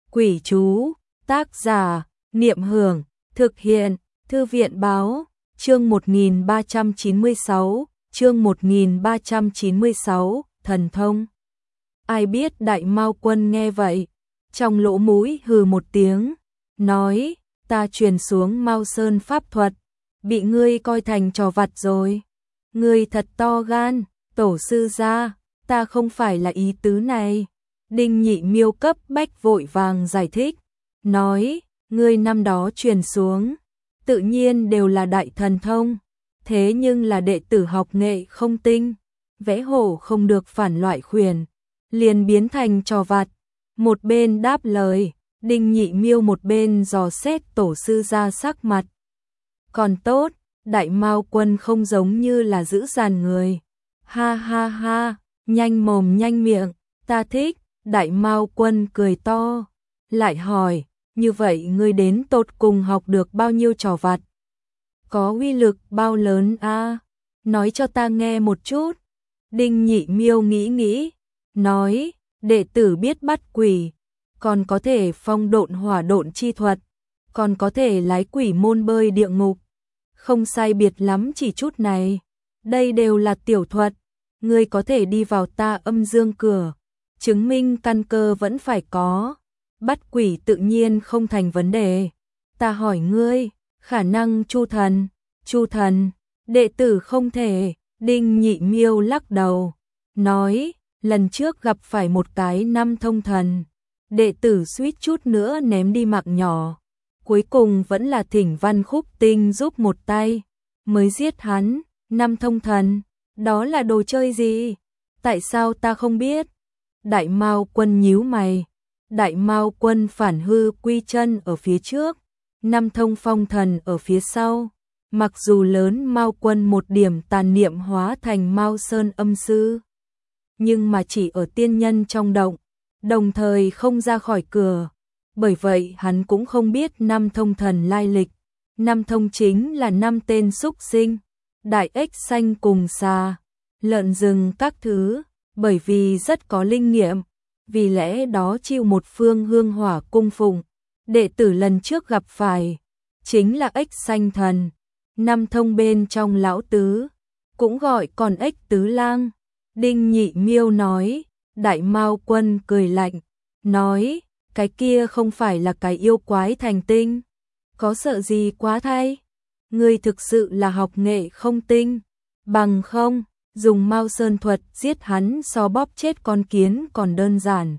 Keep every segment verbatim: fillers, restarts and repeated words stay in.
Quỷ chú, tác giả, Niệm Hưởng, thực hiện, Thư viện báo, chương một nghìn ba trăm chín mươi sáu, chương một nghìn ba trăm chín mươi sáu, thần thông. Ai biết Đại Mao Quân nghe vậy, trong lỗ mũi hừ một tiếng, nói, ta truyền xuống Mao Sơn pháp thuật, bị ngươi coi thành trò vặt rồi. Ngươi thật to gan, tổ sư gia, ta không phải là ý tứ này. Đinh Nhị Miêu cấp bách vội vàng giải thích, nói, ngươi năm đó truyền xuống, tự nhiên đều là đại thần thông, thế nhưng là đệ tử học nghệ không tinh, vẽ hổ không được phản loại khuyển, liền biến thành trò vặt. Một bên đáp lời, Đinh Nhị Miêu một bên dò xét tổ sư gia sắc mặt. Còn tốt, Đại Mao Quân không giống như là giữ dàn người. Ha ha ha, nhanh mồm nhanh miệng, ta thích. Đại Mao Quân cười to, lại hỏi, như vậy ngươi đến tột cùng học được bao nhiêu trò vặt? Có uy lực bao lớn a? À? Nói cho ta nghe một chút. Đinh Nhị Miêu nghĩ nghĩ, nói, đệ tử biết bắt quỷ, còn có thể phong độn hỏa độn chi thuật, còn có thể lái quỷ môn bơi địa ngục. Không sai biệt lắm chỉ chút này, đây đều là tiểu thuật, ngươi có thể đi vào ta âm dương cửa. Chứng minh căn cơ vẫn phải có, bắt quỷ tự nhiên không thành vấn đề. Ta hỏi ngươi, khả năng chu thần, chu thần, đệ tử không thể. Đinh Nhị Miêu lắc đầu, nói, lần trước gặp phải một cái năm thông thần, đệ tử suýt chút nữa ném đi mạng nhỏ, cuối cùng vẫn là thỉnh Văn Khúc Tinh giúp một tay, mới giết hắn. Năm thông thần, đó là đồ chơi gì? Tại sao ta không biết? Đại Mao Quân nhíu mày, Đại Mao Quân phản hư quy chân ở phía trước, năm thông phong thần ở phía sau. Mặc dù lớn Mao Quân một điểm tàn niệm hóa thành Mao Sơn âm sư, nhưng mà chỉ ở tiên nhân trong động, đồng thời không ra khỏi cửa. Bởi vậy hắn cũng không biết năm thông thần lai lịch. Năm thông chính là năm tên súc sinh, đại ếch xanh cùng xà, lợn rừng các thứ. Bởi vì rất có linh nghiệm, vì lẽ đó chiêu một phương hương hỏa cung phụng. Đệ tử lần trước gặp phải chính là ếch xanh thần, năm thông bên trong lão tứ, cũng gọi còn ếch tứ lang. Đinh Nhị Miêu nói. Đại Mao Quân cười lạnh, nói, cái kia không phải là cái yêu quái thành tinh, có sợ gì quá thay. Ngươi thực sự là học nghệ không tinh, bằng không dùng Mao Sơn thuật giết hắn so bóp chết con kiến còn đơn giản.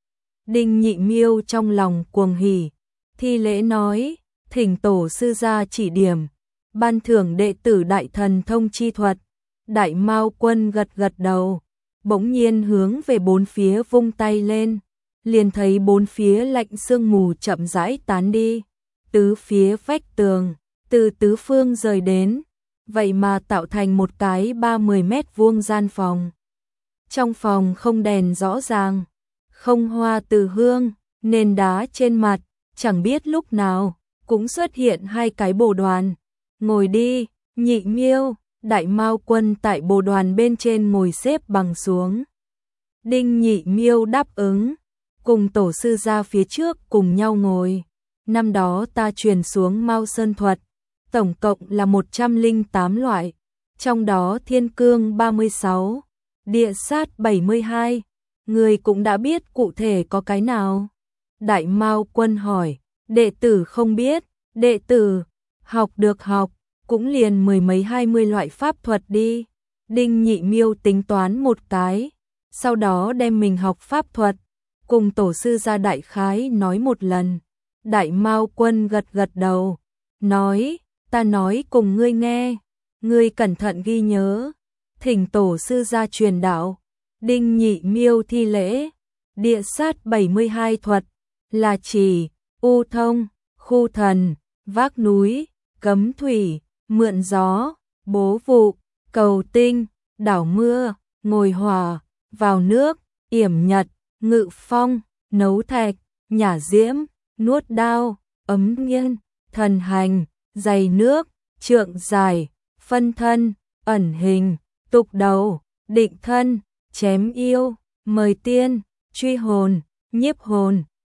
Đinh Nhị Miêu trong lòng cuồng hỉ, thi lễ nói, thỉnh tổ sư gia chỉ điểm, ban thưởng đệ tử đại thần thông chi thuật. Đại Mao Quân gật gật đầu, bỗng nhiên hướng về bốn phía vung tay lên, liền thấy bốn phía lạnh sương mù chậm rãi tán đi, tứ phía vách tường từ tứ phương rời đến, vậy mà tạo thành một cái ba mươi mét vuông gian phòng. Trong phòng không đèn rõ ràng, không hoa từ hương, nền đá trên mặt, chẳng biết lúc nào cũng xuất hiện hai cái bồ đoàn. Ngồi đi, Nhị Miêu. Đại Mao Quân tại bồ đoàn bên trên ngồi xếp bằng xuống. Đinh Nhị Miêu đáp ứng, cùng tổ sư ra phía trước cùng nhau ngồi. Năm đó ta truyền xuống Mao Sơn thuật, tổng cộng là một trăm lẻ tám loại, trong đó thiên cương ba mươi sáu, địa sát bảy mươi hai, người cũng đã biết cụ thể có cái nào. Đại Mao Quân hỏi, đệ tử không biết, đệ tử học được học, cũng liền mười mấy hai mươi loại pháp thuật đi. Đinh Nhị Miêu tính toán một cái, sau đó đem mình học pháp thuật, cùng tổ sư ra đại khái nói một lần. Đại Mao Quân gật gật đầu, nói, ta nói cùng ngươi nghe, ngươi cẩn thận ghi nhớ, thỉnh tổ sư ra truyền đạo. Đinh Nhị Miêu thi lễ, địa sát bảy mươi hai thuật, là chỉ, u thông, khu thần, vác núi, cấm thủy, mượn gió, bố vụ, cầu tinh, đảo mưa, ngồi hỏa, vào nước, yểm nhật, ngự phong, nấu thạch, nhả diễm, nuốt đao, ấm nghiên, thần hành, dày nước, trượng dài, phân thân, ẩn hình, tục đầu, định thân, chém yêu, mời tiên, truy hồn, nhiếp hồn,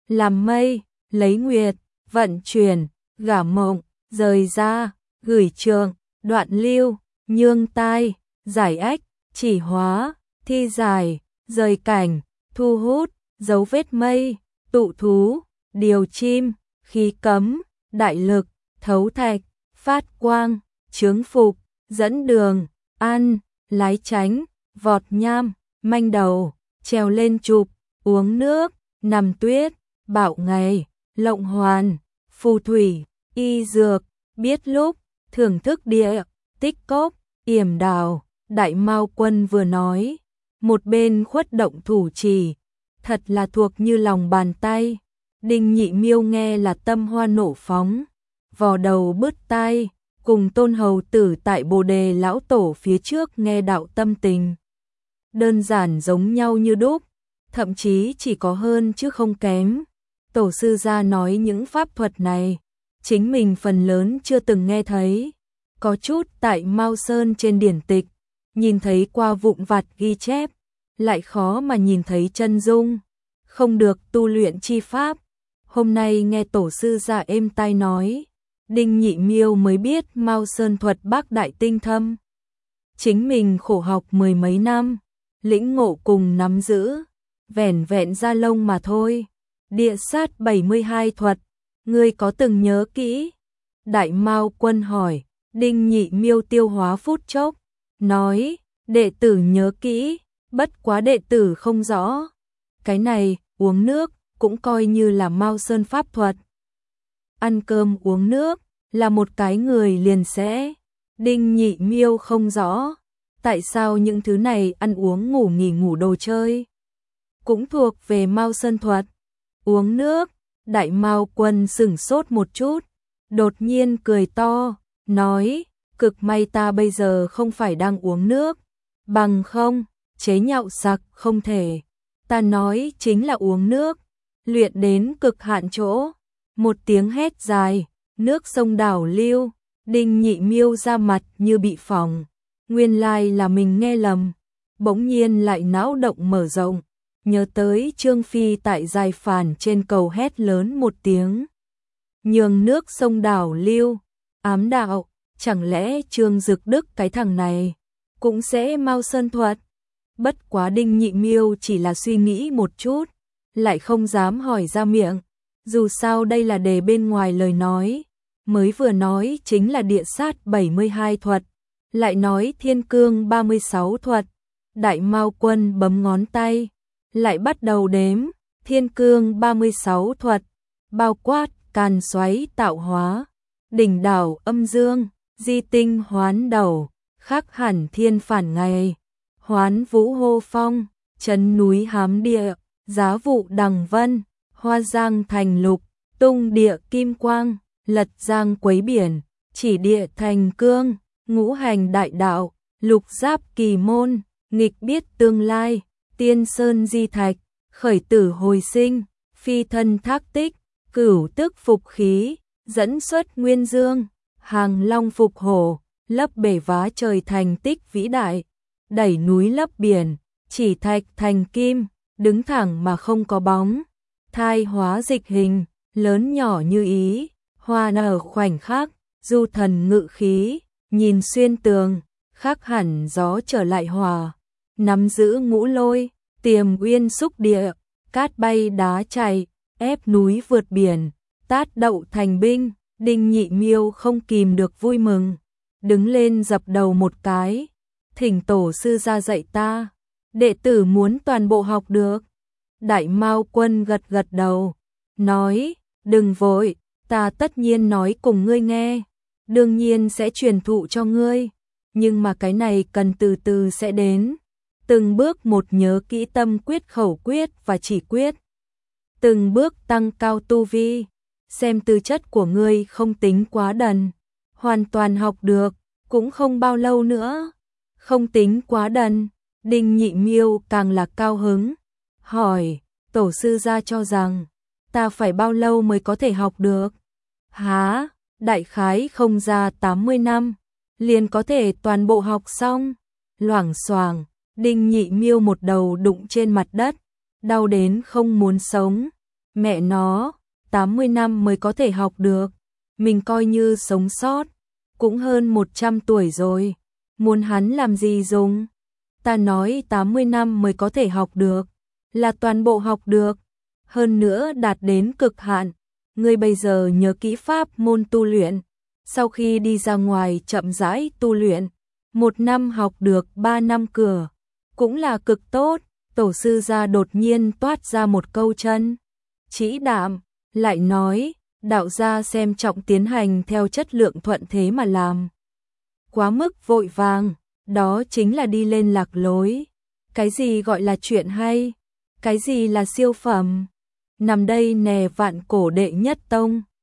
làm mây, lấy nguyệt, vận chuyển, gả mộng, rời ra, gửi trường, đoạn lưu, nhương tai, giải ách, chỉ hóa, thi giải, rời cảnh, thu hút, dấu vết mây, tụ thú, điều chim, khí cấm, đại lực, thấu thạch, phát quang, chướng phục, dẫn đường, ăn, lái tránh, vọt nham, manh đầu, trèo lên chụp, uống nước, nằm tuyết, bạo ngày, lộng hoàn, phù thủy, y dược, biết lúc, thưởng thức địa, tích cốc, yểm đào. Đại Mao Quân vừa nói, một bên khuất động thủ chỉ, thật là thuộc như lòng bàn tay. Đinh Nhị Miêu nghe là tâm hoa nổ phóng, vò đầu bứt tai, cùng Tôn hầu tử tại Bồ Đề lão tổ phía trước nghe đạo tâm tình. Đơn giản giống nhau như đúc, thậm chí chỉ có hơn chứ không kém. Tổ sư gia nói những pháp thuật này, chính mình phần lớn chưa từng nghe thấy, có chút tại Mao Sơn trên điển tịch, nhìn thấy qua vụn vặt ghi chép, lại khó mà nhìn thấy chân dung, không được tu luyện chi pháp. Hôm nay nghe tổ sư gia êm tai nói, Đinh Nhị Miêu mới biết Mao Sơn thuật bác đại tinh thâm. Chính mình khổ học mười mấy năm, lĩnh ngộ cùng nắm giữ, vẻn vẹn da lông mà thôi. Địa sát bảy mươi hai thuật, ngươi có từng nhớ kỹ? Đại Mao Quân hỏi. Đinh Nhị Miêu tiêu hóa phút chốc, nói, đệ tử nhớ kỹ, bất quá đệ tử không rõ. Cái này, uống nước, cũng coi như là Mao Sơn pháp thuật. Ăn cơm uống nước, là một cái người liền sẽ. Đinh Nhị Miêu không rõ, tại sao những thứ này ăn uống ngủ nghỉ ngủ đồ chơi, cũng thuộc về Mao Sơn thuật. Uống nước, Đại Mao Quân sửng sốt một chút, đột nhiên cười to, nói, cực may ta bây giờ không phải đang uống nước, bằng không, chế nhạo sặc không thể. Ta nói chính là uống nước, luyện đến cực hạn chỗ. Một tiếng hét dài, nước sông đảo lưu, Đinh Nhị Miêu ra mặt như bị phỏng, nguyên lai là mình nghe lầm, bỗng nhiên lại não động mở rộng, nhớ tới Trương Phi tại Giai Phản trên cầu hét lớn một tiếng, nhường nước sông đảo lưu, ám đạo, chẳng lẽ Trương Dực Đức cái thằng này cũng sẽ Mao Sơn thuật? Bất quá Đinh Nhị Miêu chỉ là suy nghĩ một chút, lại không dám hỏi ra miệng, dù sao đây là đề bên ngoài lời nói, mới vừa nói chính là địa sát bảy mươi hai thuật, lại nói thiên cương ba mươi sáu thuật. Đại Mao Quân bấm ngón tay, lại bắt đầu đếm, thiên cương ba mươi sáu thuật, bao quát càn xoáy tạo hóa, đỉnh đảo âm dương, di tinh hoán đầu, khắc hẳn thiên phản ngày, hoán vũ hô phong, chấn núi hám địa, giá vụ đằng vân, hoa giang thành lục, tung địa kim quang, lật giang quấy biển, chỉ địa thành cương, ngũ hành đại đạo, lục giáp kỳ môn, nghịch biết tương lai, tiên sơn di thạch, khởi tử hồi sinh, phi thân thác tích, cửu tức phục khí, dẫn xuất nguyên dương, hàng long phục hổ, lấp bể vá trời thành tích vĩ đại, đẩy núi lấp biển, chỉ thạch thành kim, đứng thẳng mà không có bóng, thai hóa dịch hình, lớn nhỏ như ý, hoa nở khoảnh khắc, du thần ngự khí, nhìn xuyên tường, khắc hẳn gió trở lại hòa, nắm giữ ngũ lôi, tiềm uyên xúc địa, cát bay đá chảy, ép núi vượt biển, tát đậu thành binh. Đinh Nhị Miêu không kìm được vui mừng, đứng lên dập đầu một cái, thỉnh tổ sư ra dạy ta, đệ tử muốn toàn bộ học được. Đại Mao Quân gật gật đầu, nói, đừng vội, ta tất nhiên nói cùng ngươi nghe, đương nhiên sẽ truyền thụ cho ngươi, nhưng mà cái này cần từ từ sẽ đến, từng bước một nhớ kỹ tâm quyết khẩu quyết và chỉ quyết, từng bước tăng cao tu vi. Xem tư chất của ngươi không tính quá đần, hoàn toàn học được, cũng không bao lâu nữa, không tính quá đần. Đinh Nhị Miêu càng là cao hứng, hỏi, tổ sư gia cho rằng, ta phải bao lâu mới có thể học được? Há, đại khái không ra tám mươi năm, liền có thể toàn bộ học xong. Loảng xoảng, Đinh Nhị Miêu một đầu đụng trên mặt đất, đau đến không muốn sống. Mẹ nó, tám mươi năm mới có thể học được, mình coi như sống sót, cũng hơn một trăm tuổi rồi, muốn hắn làm gì dùng. Ta nói tám mươi năm mới có thể học được, là toàn bộ học được, hơn nữa đạt đến cực hạn. Ngươi bây giờ nhớ kỹ pháp môn tu luyện, sau khi đi ra ngoài chậm rãi tu luyện, một năm học được ba năm cửa, cũng là cực tốt. Tổ sư gia đột nhiên toát ra một câu chân chỉ đạm, lại nói, đạo gia xem trọng tiến hành theo chất lượng thuận thế mà làm. Quá mức vội vàng, đó chính là đi lên lạc lối. Cái gì gọi là chuyện hay? Cái gì là siêu phẩm? Nằm đây nè vạn cổ đệ nhất tông.